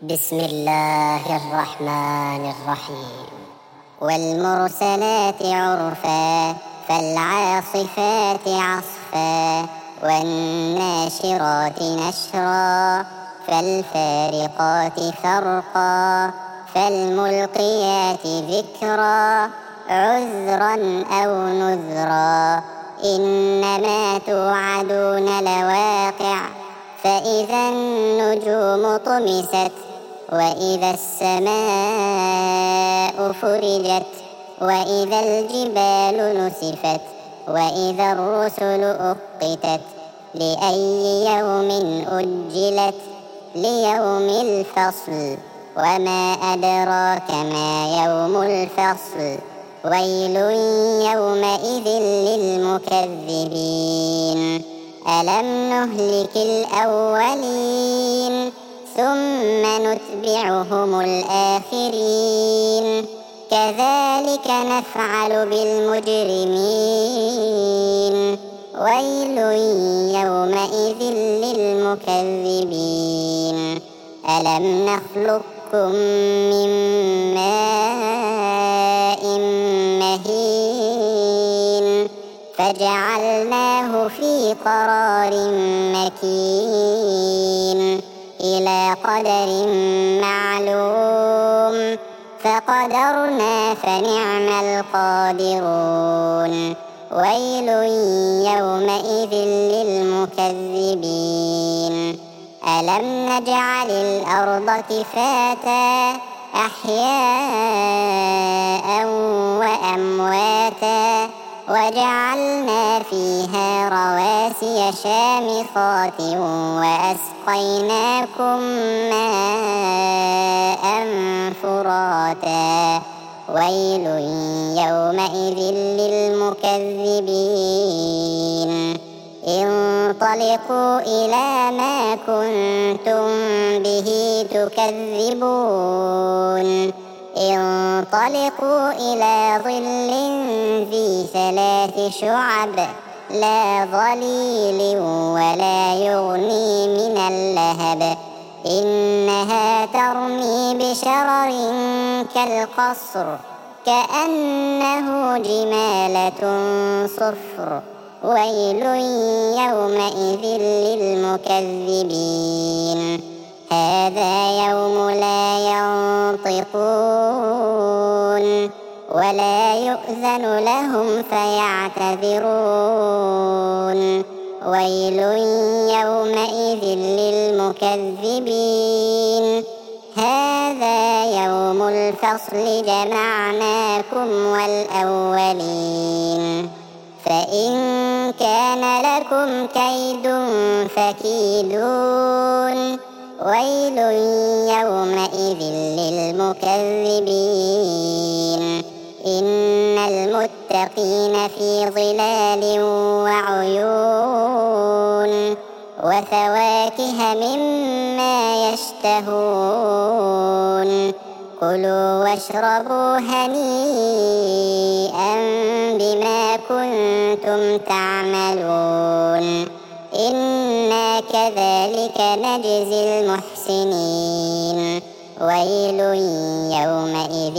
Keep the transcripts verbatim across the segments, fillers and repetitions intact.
بسم الله الرحمن الرحيم. والمرسلات عرفا فالعاصفات عصفا والناشرات نشرا فالفارقات فرقا فالملقيات ذكرا عذرا أو نذرا إنما توعدون لواقع فإذا النجوم طمست وإذا السماء فرجت وإذا الجبال نسفت وإذا الرسل أقتت لأي يوم أجلت ليوم الفصل وما أدراك ما يوم الفصل ويل يومئذ للمكذبين ألم نهلك الأولين ثم نتبعهم الآخرين كذلك نفعل بالمجرمين ويل يومئذ للمكذبين ألم نخلقكم من ماء مهين فجعلناه في قرار مكين إلى قدر معلوم فقدرنا فنعم القادرون ويل يومئذ للمكذبين ألم نجعل الأرض كفاتا أحياء وأمواتا وجعلنا فيها رواسي شامخات وأسقيناكم ماء فراتا ويل يومئذ للمكذبين انطلقوا إلى ما كنتم به تكذبون انطلقوا إلى ظل ذي ثلاث شعب لا ظليل ولا يغني من اللهب إنها ترمي بشرر كالقصر كأنه جمالة صفر ويل يومئذ للمكذبين هذا يوم لا ينطقون ولا يؤذن لهم فيعتذرون ويل يومئذ للمكذبين هذا يوم الفصل جمعناكم والأولين فإن كان لكم كيد فكيدون ويل يومئذ للمكذبين إن المتقين في ظلال وعيون وفواكه مما يشتهون كلوا واشربوا هنيئا بما كنتم تعملون إنا كذلك نجزي المحسنين ويل يومئذ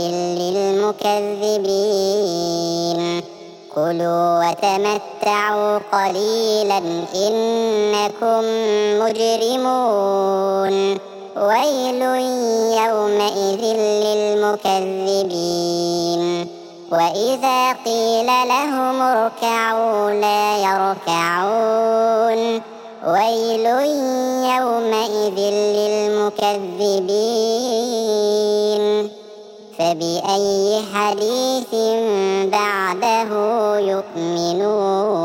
للمكذبين كلوا وتمتعوا قليلا إنكم مجرمون ويل يومئذ للمكذبين وإذا قيل لهم اركعوا لا يركعون ويل يومئذ للمكذبين فبأي حديث بعده يؤمنون.